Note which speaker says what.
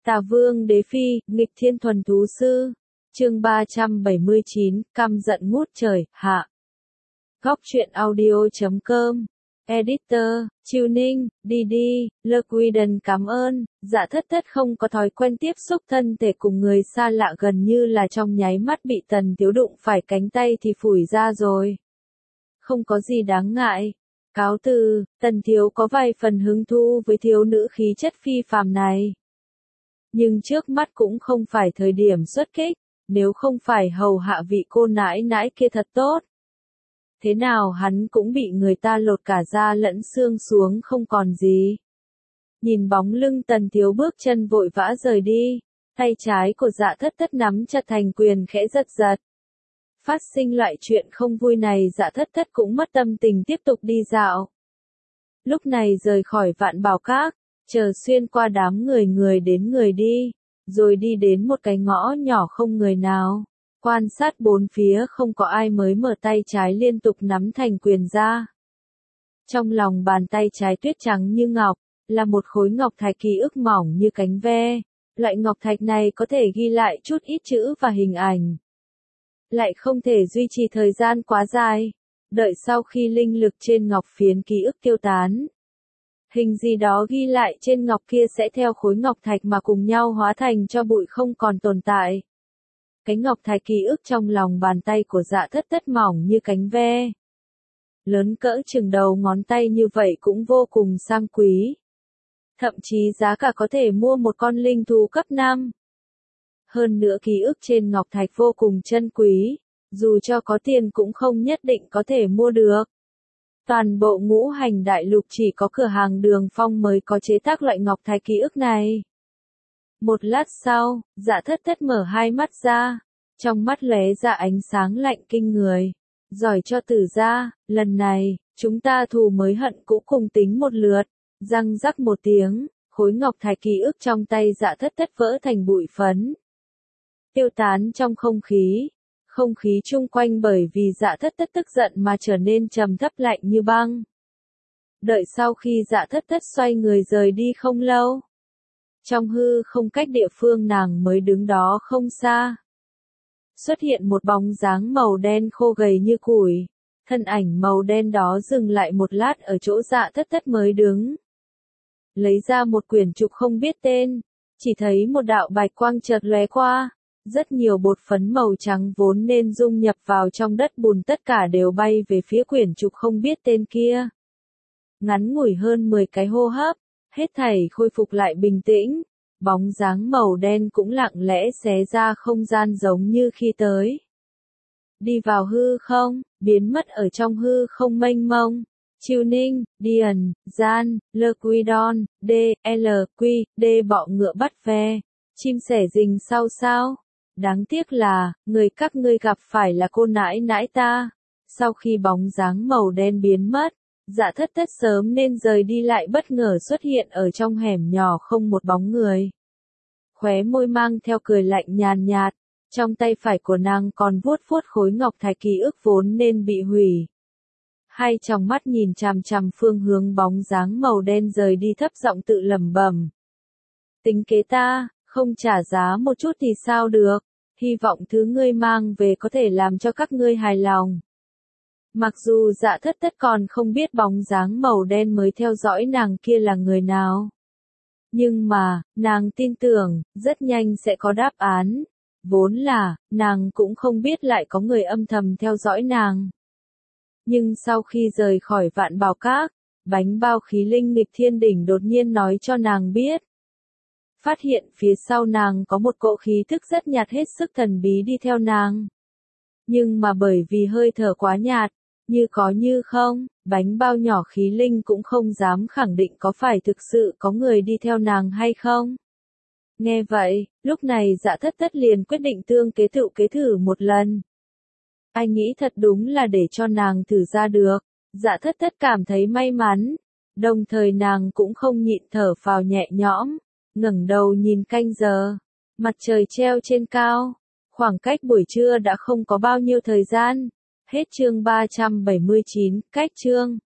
Speaker 1: Tà Vương Đế Phi, nghịch thiên thuần thú sư. Chương 379, căm giận ngút trời, hạ. Góc truyện audio.com. Editor, Tuning, DD, Lequiden cảm ơn. Dạ thất thất không có thói quen tiếp xúc thân thể cùng người xa lạ, gần như là trong nháy mắt bị Tần Thiếu đụng phải cánh tay thì phủi ra rồi. Không có gì đáng ngại. Cáo từ, Tần Thiếu có vài phần hứng thú với thiếu nữ khí chất phi phàm này. Nhưng trước mắt cũng không phải thời điểm xuất kích, nếu không phải hầu hạ vị cô nãi nãi kia thật tốt. Thế nào hắn cũng bị người ta lột cả da lẫn xương xuống không còn gì. Nhìn bóng lưng Tần Thiếu bước chân vội vã rời đi, tay trái của Dạ thất thất nắm chặt thành quyền khẽ giật giật. Phát sinh loại chuyện không vui này, Dạ thất thất cũng mất tâm tình tiếp tục đi dạo. Lúc này rời khỏi Vạn Bảo Các, chờ xuyên qua đám người đến người đi, rồi đi đến một cái ngõ nhỏ không người nào. Quan sát bốn phía không có ai mới mở tay trái liên tục nắm thành quyền ra. Trong lòng bàn tay trái tuyết trắng như ngọc, là một khối ngọc thạch ký ức mỏng như cánh ve. Loại ngọc thạch này có thể ghi lại chút ít chữ và hình ảnh. Lại không thể duy trì thời gian quá dài. Đợi sau khi linh lực trên ngọc phiến ký ức tiêu tán, hình gì đó ghi lại trên ngọc kia sẽ theo khối ngọc thạch mà cùng nhau hóa thành cho bụi không còn tồn tại. Cái ngọc thạch ký ức trong lòng bàn tay của Dạ thất thất mỏng như cánh ve. Lớn cỡ chừng đầu ngón tay như vậy cũng vô cùng sang quý. Thậm chí giá cả có thể mua một con linh thú cấp 5. Hơn nữa ký ức trên ngọc thạch vô cùng chân quý, dù cho có tiền cũng không nhất định có thể mua được. Toàn bộ ngũ hành đại lục chỉ có cửa hàng Đường Phong mới có chế tác loại ngọc thạch ký ức này. Một lát sau, Dạ thất thất mở hai mắt ra, trong mắt lóe ra ánh sáng lạnh kinh người. Giỏi cho Tử gia, lần này, chúng ta thù mới hận cũ cùng tính một lượt. Răng rắc một tiếng, khối ngọc thạch ký ức trong tay Dạ thất thất vỡ thành bụi phấn. Tiêu tán trong không khí. Không khí chung quanh bởi vì Dạ thất thất tức giận mà trở nên trầm thấp lạnh như băng. Đợi sau khi Dạ thất thất xoay người rời đi không lâu, trong hư không cách địa phương nàng mới đứng đó không xa, xuất hiện một bóng dáng màu đen khô gầy như củi. Thân ảnh màu đen đó dừng lại một lát ở chỗ Dạ thất thất mới đứng. Lấy ra một quyển trục không biết tên, chỉ thấy một đạo bạch quang chợt lóe qua. Rất nhiều bột phấn màu trắng vốn nên dung nhập vào trong đất bùn tất cả đều bay về phía quyển trục không biết tên kia. Ngắn ngủi hơn 10 cái hô hấp, hết thảy khôi phục lại bình tĩnh. Bóng dáng màu đen cũng lặng lẽ xé ra không gian giống như khi tới. Đi vào hư không, biến mất ở trong hư không mênh mông. Tuning, Điền, Gian, Lequidon, D, L, Q, D bọ ngựa bắt ve. Chim sẻ rình sau sao. Đáng tiếc là, người các ngươi gặp phải là cô nãi nãi ta. Sau khi bóng dáng màu đen biến mất, Dạ thất thất sớm nên rời đi lại bất ngờ xuất hiện ở trong hẻm nhỏ không một bóng người. Khóe môi mang theo cười lạnh nhàn nhạt, trong tay phải của nàng còn vuốt vuốt khối ngọc thạch ký ức vốn nên bị hủy. Hai tròng mắt nhìn chằm chằm phương hướng bóng dáng màu đen rời đi, thấp giọng tự lẩm bẩm. Tính kế ta, không trả giá một chút thì sao được, hy vọng thứ ngươi mang về có thể làm cho các ngươi hài lòng. Mặc dù Dạ thất thất còn không biết bóng dáng màu đen mới theo dõi nàng kia là người nào. Nhưng mà, nàng tin tưởng, rất nhanh sẽ có đáp án. Vốn là, nàng cũng không biết lại có người âm thầm theo dõi nàng. Nhưng sau khi rời khỏi Vạn Bảo Các, bánh bao khí linh nghịch thiên đỉnh đột nhiên nói cho nàng biết. Phát hiện phía sau nàng có một cỗ khí thức rất nhạt hết sức thần bí đi theo nàng. Nhưng mà bởi vì hơi thở quá nhạt, như có như không, bánh bao nhỏ khí linh cũng không dám khẳng định có phải thực sự có người đi theo nàng hay không. Nghe vậy, lúc này Dạ thất thất liền quyết định tương kế thử một lần. Anh nghĩ thật đúng là để cho nàng thử ra được. Dạ thất thất cảm thấy may mắn. Đồng thời nàng cũng không nhịn thở phào nhẹ nhõm. Ngẩng đầu nhìn canh giờ. Mặt trời treo trên cao. Khoảng cách buổi trưa đã không có bao nhiêu thời gian. Hết chương 379, cách chương.